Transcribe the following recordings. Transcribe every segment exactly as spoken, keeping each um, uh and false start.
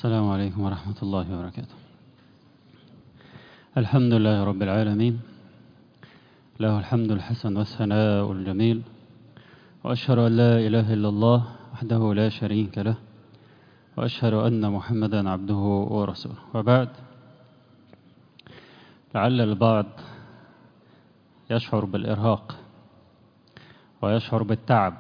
السلام عليكم ورحمة الله وبركاته. الحمد لله رب العالمين، له الحمد الحسن والثناء الجميل، وأشهد أن لا إله إلا الله وحده لا شريك له، وأشهد أن محمدا عبده ورسوله. وبعد، لعل البعض يشعر بالإرهاق ويشعر بالتعب،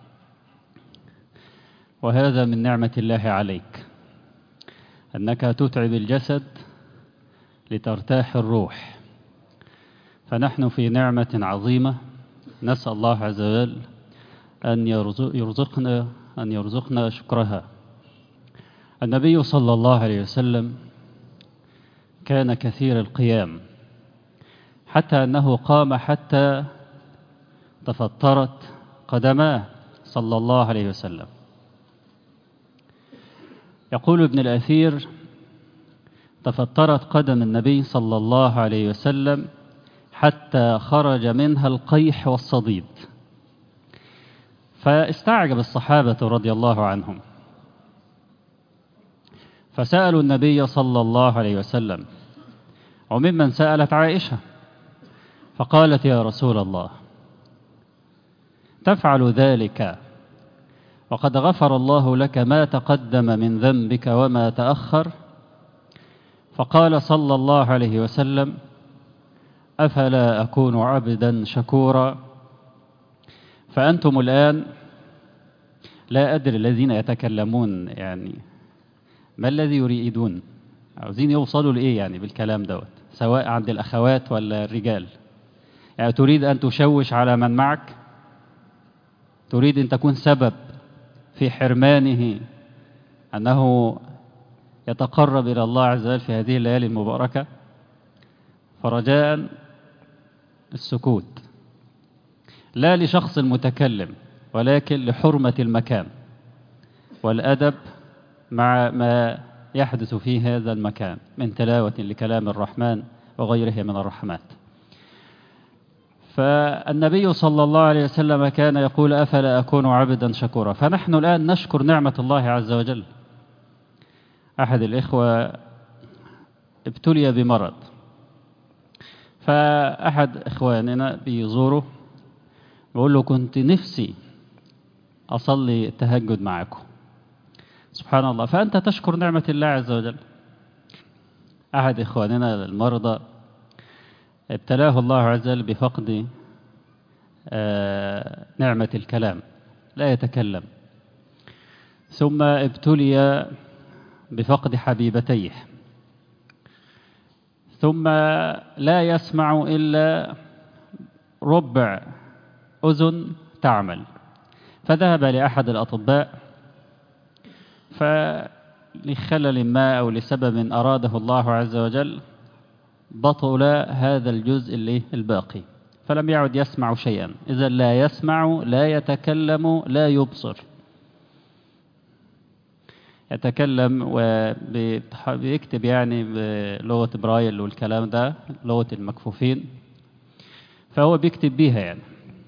وهذا من نعمة الله عليك، أنك تتعب الجسد لترتاح الروح. فنحن في نعمة عظيمة، نسأل الله عز وجل أن يرزقنا أن يرزقنا شكرها. النبي صلى الله عليه وسلم كان كثير القيام، حتى أنه قام حتى تفطرت قدماه صلى الله عليه وسلم. يقول ابن الأثير: تفطرت قدم النبي صلى الله عليه وسلم حتى خرج منها القيح والصديد. فاستعجب الصحابة رضي الله عنهم، فسألوا النبي صلى الله عليه وسلم، وممن سألت عائشة، فقالت: يا رسول الله، تفعل ذلك وقد غفر الله لك ما تقدم من ذنبك وما تأخر؟ فقال صلى الله عليه وسلم: أفلا أكون عبدا شكورا؟ فأنتم الآن، لا أدري الذين يتكلمون يعني ما الذي يريدون، عاوزين يوصلوا لإيه يعني بالكلام دوت، سواء عند الأخوات ولا الرجال. يعني تريد أن تشوش على من معك؟ تريد أن تكون سبب في حرمانه أنه يتقرب إلى الله عز وجل في هذه الليالي المباركة؟ فرجاء السكوت، لا لشخص المتكلم، ولكن لحرمة المكان والأدب مع ما يحدث في هذا المكان من تلاوة لكلام الرحمن وغيره من الرحمات. فالنبي صلى الله عليه وسلم كان يقول: أفلا أكون عبدا شكورا. فنحن الآن نشكر نعمة الله عز وجل. أحد الإخوة ابتلي بمرض، فأحد إخواننا بيزوره بيقول له: كنت نفسي أصلي التهجد معكم. سبحان الله، فأنت تشكر نعمة الله عز وجل. أحد إخواننا المرضى ابتلاه الله عز وجل بفقد آه نعمة الكلام، لا يتكلم. ثم ابتلي بفقد حبيبتيه، ثم لا يسمع إلا ربع أذن تعمل. فذهب لأحد الأطباء، فلخلل ما أو لسبب أراده الله عز وجل بطل هذا الجزء الباقي، فلم يعد يسمع شيئا. إذا لا يسمع، لا يتكلم، لا يبصر. يتكلم وبيكتب يعني بلغة برايل والكلام ده، لغة المكفوفين، فهو بيكتب بيها يعني.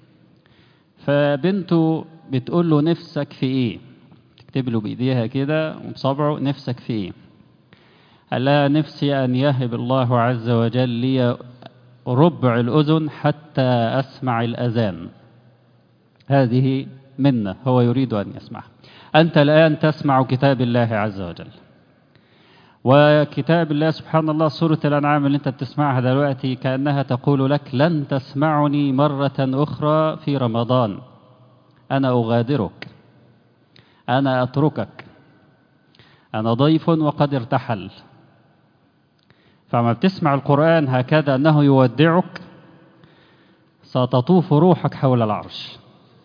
فبنته بتقول له: نفسك في ايه؟ تكتب له بإيديها كده وبصبعه: نفسك في ايه؟ قال لها: نفسي أن يهب الله عز وجل لي ربع الأذن حتى أسمع الأذان. هذه منة هو يريد أن يسمعها. أنت الآن تسمع كتاب الله عز وجل، وكتاب الله سبحان الله، سورة الأنعام اللي أنت بتسمعها دلوقتي كأنها تقول لك: لن تسمعني مرة أخرى في رمضان، أنا أغادرك، أنا أتركك، أنا ضيف وقد ارتحل. فما بتسمع القرآن هكذا أنه يودعك، ستطوف روحك حول العرش،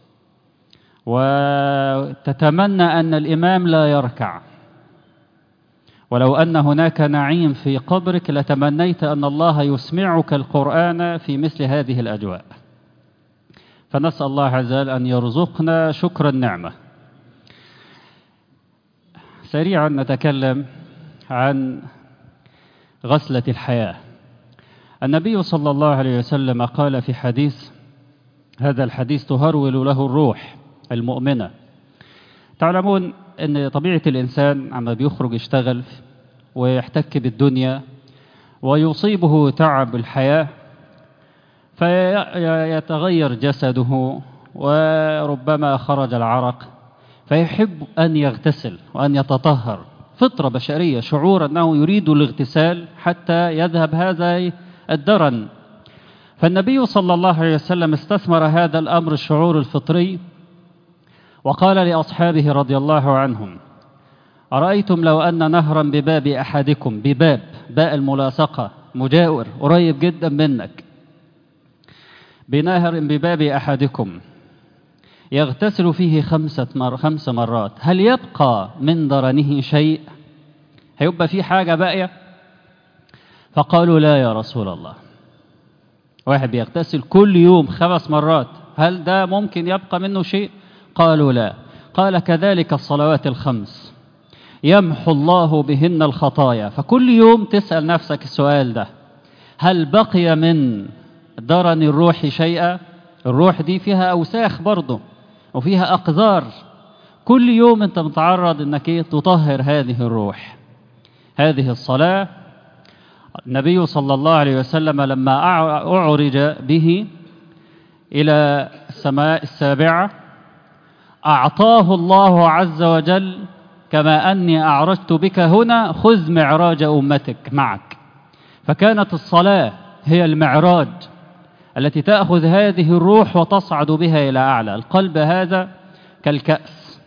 وتتمنى أن الإمام لا يركع. ولو أن هناك نعيم في قبرك لتمنيت أن الله يسمعك القرآن في مثل هذه الأجواء. فنسأل الله عز وجل أن يرزقنا شكر النعمة. سريعا نتكلم عن غسلة الحياة. النبي صلى الله عليه وسلم قال في حديث، هذا الحديث تهرول له الروح المؤمنة: تعلمون أن طبيعة الإنسان عما بيخرج يشتغل ويحتك بالدنيا ويصيبه تعب الحياة فيتغير جسده وربما خرج العرق فيحب أن يغتسل وأن يتطهر، فطرة بشرية، شعور أنه يريد الاغتسال حتى يذهب هذا الدرن. فالنبي صلى الله عليه وسلم استثمر هذا الأمر الشعور الفطري وقال لأصحابه رضي الله عنهم: أرأيتم لو أن نهرا بباب أحدكم، بباب، باء الملاصقة، مجاور قريب جدا منك، بنهر بباب أحدكم يغتسل فيه خمسة مر خمس مرات، هل يبقى من درنه شيء؟ هيبقى فيه حاجة باقية؟ فقالوا: لا يا رسول الله. واحد بيغتسل كل يوم خمس مرات، هل ده ممكن يبقى منه شيء؟ قالوا: لا. قال: كذلك الصلوات الخمس يمحو الله بهن الخطايا. فكل يوم تسأل نفسك السؤال ده: هل بقي من درن الروح شيئا؟ الروح دي فيها أوساخ برضه وفيها أقذار، كل يوم أنت متعرض أنك تطهر هذه الروح. هذه الصلاة النبي صلى الله عليه وسلم لما أعرج به إلى السماء السابعة أعطاه الله عز وجل: كما أني أعرجت بك هنا خذ معراج أمتك معك. فكانت الصلاة هي المعراج التي تأخذ هذه الروح وتصعد بها إلى أعلى. القلب هذا كالكأس،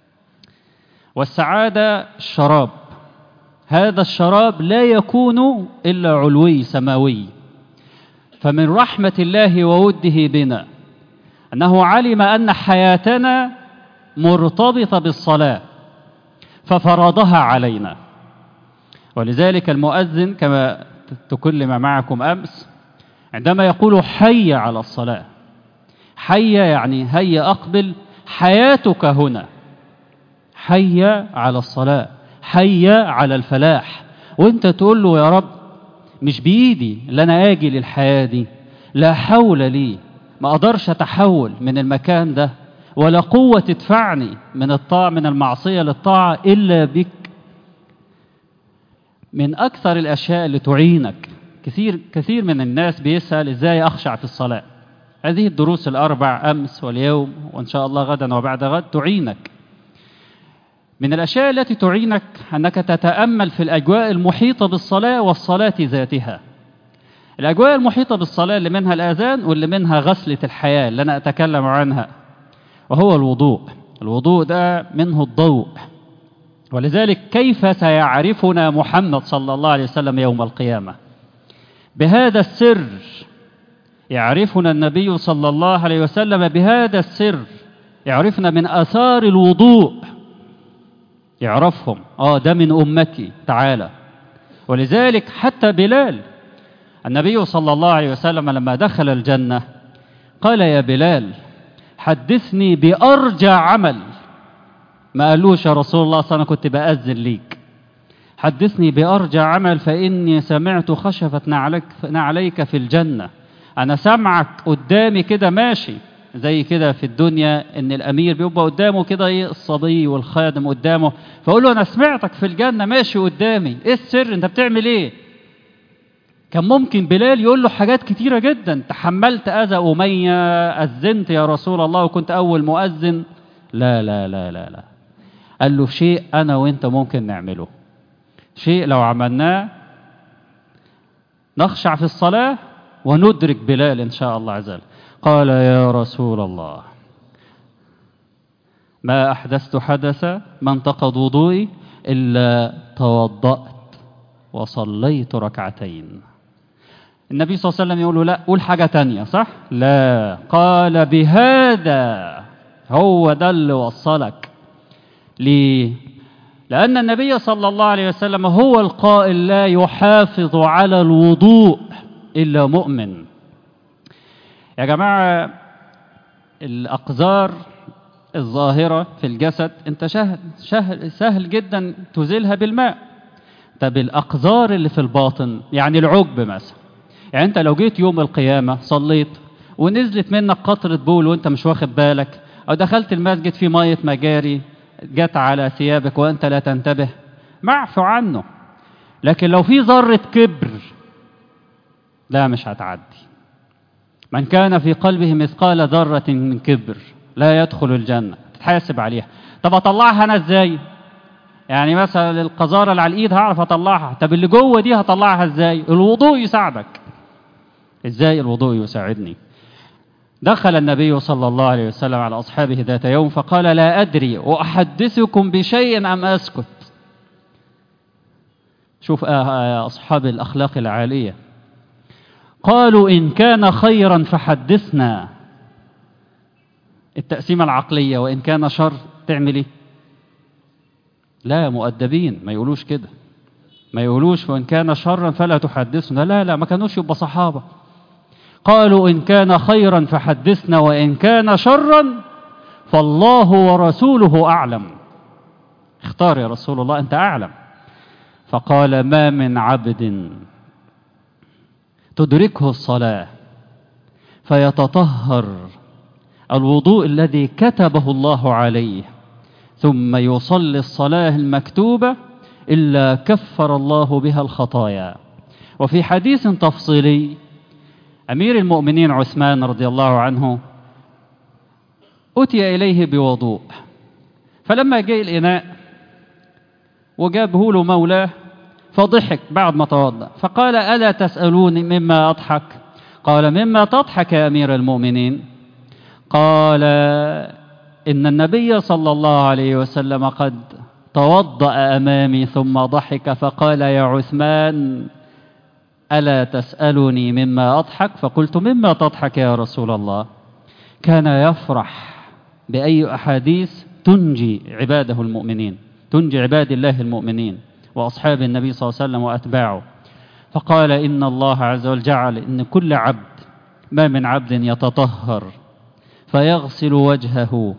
والسعادة الشراب، هذا الشراب لا يكون إلا علوي سماوي. فمن رحمة الله ووده بنا أنه علم أن حياتنا مرتبطة بالصلاة ففرضها علينا. ولذلك المؤذن كما تكلم معكم أمس عندما يقول حي على الصلاة، حي يعني هيا أقبل، حياتك هنا، حي على الصلاة، حي على الفلاح. وانت تقول له: يا رب مش بإيدي اللي أنا آجي للحياة دي، لا حول لي، ما أقدرش أتحول من المكان ده، ولا قوة تدفعني من الطاعة من المعصية للطاعة إلا بك. من أكثر الأشياء اللي تعينك، كثير كثير من الناس بيسأل إزاي أخشع في الصلاة. هذه الدروس الأربع أمس واليوم وإن شاء الله غدا وبعد غد تعينك. من الأشياء التي تعينك أنك تتأمل في الأجواء المحيطة بالصلاة والصلاة ذاتها. الأجواء المحيطة بالصلاة اللي منها الآذان واللي منها غسلة الحياة اللي أنا أتكلم عنها، وهو الوضوء. الوضوء ده منه الضوء. ولذلك كيف سيعرفنا محمد صلى الله عليه وسلم يوم القيامة؟ بهذا السر يعرفنا النبي صلى الله عليه وسلم، بهذا السر يعرفنا من آثار الوضوء، يعرفهم آه ده من أمتي تعالى. ولذلك حتى بلال النبي صلى الله عليه وسلم لما دخل الجنة قال: يا بلال حدثني بأرجى عمل. ما قالوش: يا رسول الله أنا كنت بأذن ليك، حدثني بأرجى عمل فإني سمعت خشفة نعلك نعليك في الجنة. أنا سمعك قدامي كده ماشي زي كده في الدنيا، إن الأمير بيبقى قدامه كده إيه الصبي والخادم قدامه، فأقول له: أنا سمعتك في الجنة ماشي قدامي، إيه السر؟ أنت بتعمل إيه؟ كان ممكن بلال يقول له حاجات كتيرة جدا: تحملت أذى أمية، أذنت يا رسول الله وكنت أول مؤذن. لا لا لا لا لا، قال له شيء أنا وإنت ممكن نعمله، شيء لو عملناه نخشع في الصلاة وندرك بلال إن شاء الله عز وجل. قال: يا رسول الله ما أحدثت حدثا ما انتقض وضوئي إلا توضأت وصليت ركعتين. النبي صلى الله عليه وسلم يقول له: لا قول حاجة تانية، صح؟ لا، قال: بهذا، هو ده اللي وصلك. ليه؟ لأن النبي صلى الله عليه وسلم هو القائل: لا يحافظ على الوضوء إلا مؤمن. يا جماعة الأقذار الظاهرة في الجسد أنت سهل, سهل, سهل جدا تزيلها بالماء. طب الأقذار اللي في الباطن، يعني العجب مثلا، يعني أنت لو جيت يوم القيامة صليت ونزلت منك قطرة بول وأنت مش واخد بالك، أو دخلت المسجد في مية مجاري جت على ثيابك وأنت لا تنتبه معفو عنه. لكن لو في ذرة كبر لا، مش هتعدي. من كان في قلبه مثقال ذرة من كبر لا يدخل الجنة، تتحاسب عليها. طب أطلعها أنا إزاي؟ يعني مثلا القذارة اللي على الإيد هعرف أطلعها، طب اللي جوه دي هطلعها إزاي؟ الوضوء يساعدك. إزاي الوضوء يساعدني؟ دخل النبي صلى الله عليه وسلم على أصحابه ذات يوم فقال: لا أدري أحدثكم بشيء أم أسكت. شوف أصحاب الأخلاق العالية، قالوا: إن كان خيرا فحدثنا. التقسيمة العقلية، وإن كان شر تعمل إيه؟ لا، مؤدبين ما يقولوش كده، ما يقولوش وإن كان شرا فلا تحدثنا. لا لا، ما كانوش يبقى صحابة. قالوا: إن كان خيرا فحدثنا وإن كان شرا فالله ورسوله أعلم. اختار يا رسول الله، أنت أعلم. فقال: ما من عبد تدركه الصلاة فيتطهر الوضوء الذي كتبه الله عليه ثم يصلي الصلاة المكتوبة إلا كفر الله بها الخطايا. وفي حديث تفصيلي، أمير المؤمنين عثمان رضي الله عنه أتي إليه بوضوء، فلما جاء الإناء وجابه له مولاه فضحك بعد ما توضأ، فقال: ألا تسألوني مما أضحك؟ قال: مما تضحك يا أمير المؤمنين؟ قال: إن النبي صلى الله عليه وسلم قد توضأ أمامي ثم ضحك فقال: يا عثمان ألا تسألني مما أضحك؟ فقلت: مما تضحك يا رسول الله؟ كان يفرح بأي أحاديث تنجي عباده المؤمنين، تنجي عباد الله المؤمنين وأصحاب النبي صلى الله عليه وسلم وأتباعه. فقال: إن الله عز وجل جعل إن كل عبد، ما من عبد يتطهر فيغسل وجهه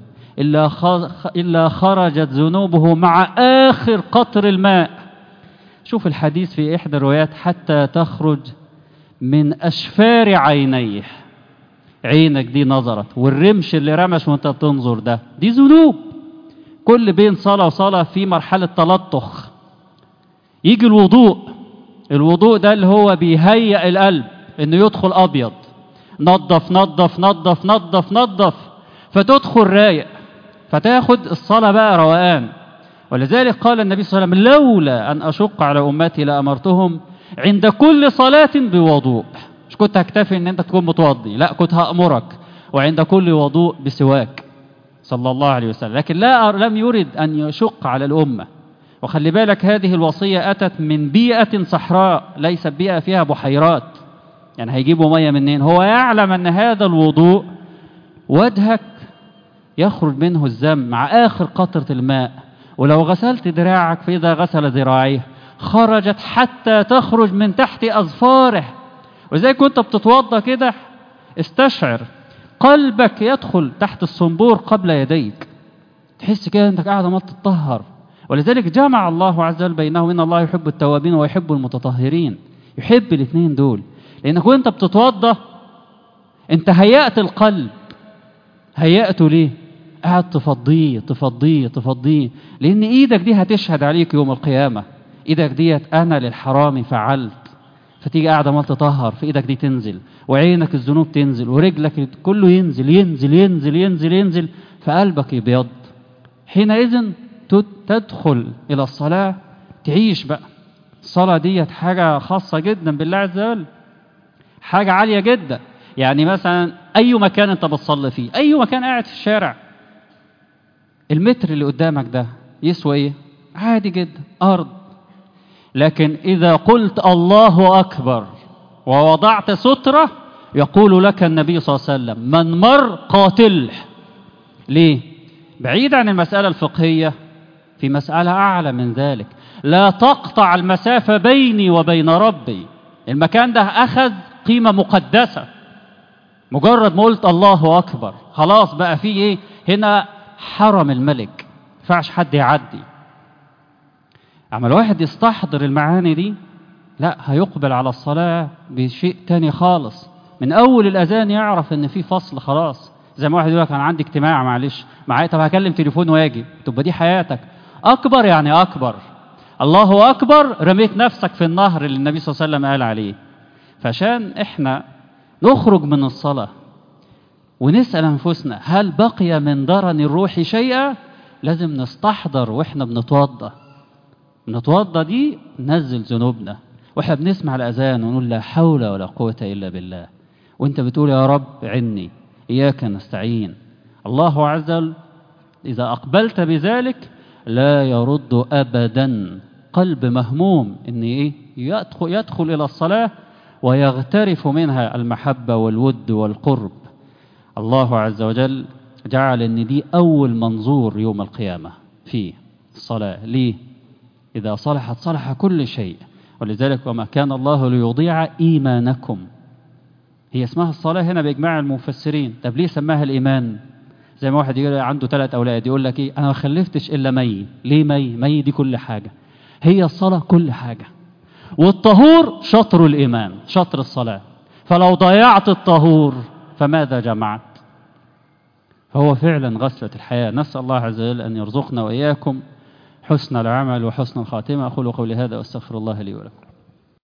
إلا خرجت ذنوبه مع آخر قطر الماء. شوف الحديث في إحدى الروايات: حتى تخرج من أشفار عينيه. عينك دي نظرت، والرمش اللي رمش وانت بتنظر ده دي ذنوب. كل بين صلاة وصلاة في مرحلة تلطخ. يجي الوضوء، الوضوء ده اللي هو بيهيئ القلب انه يدخل أبيض، نظف نظف نظف نظف نظف فتدخل رايق، فتاخد الصلاة بقى روقان. ولذلك قال النبي صلى الله عليه وسلم: لولا أن أشق على أمتي لأمرتهم عند كل صلاة بوضوء. مش كنت هكتفي أن أنت تكون متوضي، لا، كنت هأمرك وعند كل وضوء بسواك صلى الله عليه وسلم. لكن لا، لم يرد أن يشق على الأمة. وخلي بالك، هذه الوصية أتت من بيئة صحراء، ليست بيئة فيها بحيرات، يعني هيجيبوا مية منين؟ هو يعلم أن هذا الوضوء وجهك يخرج منه الذنب مع آخر قطرة الماء، ولو غسلت دراعك فإذا غسل ذراعيه خرجت حتى تخرج من تحت أظفاره. وإذا كنت بتتوضى كده استشعر قلبك يدخل تحت الصنبور قبل يديك، تحس كده أنك قاعد ما تتطهر. ولذلك جمع الله عز وجل بينهم: إن الله يحب التوابين ويحب المتطهرين. يحب الاثنين دول، لأنك وأنت بتتوضى أنت هيأت القلب. هيأته ليه؟ قاعد تفضيه تفضيه تفضيه، لأن إيدك دي هتشهد عليك يوم القيامة. إيدك ديت أنا للحرام فعلت، فتيجي قاعدة ما تطهر، في إيدك دي تنزل، وعينك الذنوب تنزل، ورجلك كله ينزل ينزل ينزل ينزل ينزل، فقلبك يبيض. حينئذ تدخل إلى الصلاة تعيش بقى. الصلاة ديت حاجة خاصة جدا بالله عز وجل، حاجة عالية جدا. يعني مثلا أي مكان أنت بتصلي فيه، أي مكان قاعد في الشارع، المتر اللي قدامك ده يسوى إيه؟ عادي جدا، أرض. لكن إذا قلت الله أكبر ووضعت سترة، يقول لك النبي صلى الله عليه وسلم: من مر قاتله. ليه؟ بعيد عن المسألة الفقهية، في مسألة أعلى من ذلك: لا تقطع المسافة بيني وبين ربي. المكان ده أخذ قيمة مقدسة، مجرد ما قلت الله أكبر خلاص بقى فيه إيه؟ هنا حرم الملك، ما ينفعش حد يعدي. أما الواحد يستحضر المعاني دي، لا، هيقبل على الصلاة بشيء تاني خالص. من أول الأذان يعرف إن في فصل خلاص، زي ما واحد يقول لك انا عندي اجتماع معلش معايا، طب هكلم تليفون واجي، تبقى دي حياتك. اكبر يعني اكبر، الله اكبر، رميت نفسك في النهر اللي النبي صلى الله عليه وسلم قال عليه. فعشان احنا نخرج من الصلاة ونسأل انفسنا هل بقي من درن الروح شيئا، لازم نستحضر واحنا بنتوضى. بنتوضى دي ننزل ذنوبنا، واحنا بنسمع الاذان ونقول لا حول ولا قوة الا بالله، وانت بتقول يا رب عني اياك نستعين. الله عز وجل اذا اقبلت بذلك لا يرد ابدا قلب مهموم ان ايه يدخل, يدخل الى الصلاة ويغترف منها المحبة والود والقرب. الله عز وجل جعل ان دي اول منظور يوم القيامة في الصلاة. ليه؟ اذا صلحت صلح كل شيء. ولذلك وما كان الله ليضيع ايمانكم، هي اسمها الصلاة هنا باجماع المفسرين. طب ليه سماها الايمان؟ زي ما واحد يقول عنده ثلاث اولاد يقول لك ايه انا ما خلفتش الا مي. ليه مي؟ مي دي كل حاجة. هي الصلاة كل حاجة، والطهور شطر الايمان، شطر الصلاة. فلو ضيعت الطهور فماذا جمعت؟ فهو فعلا غسلة الحياة. نسأل الله عز وجل أن يرزقنا وإياكم حسن العمل وحسن الخاتمة. أقول قولي هذا وأستغفر الله لي ولكم.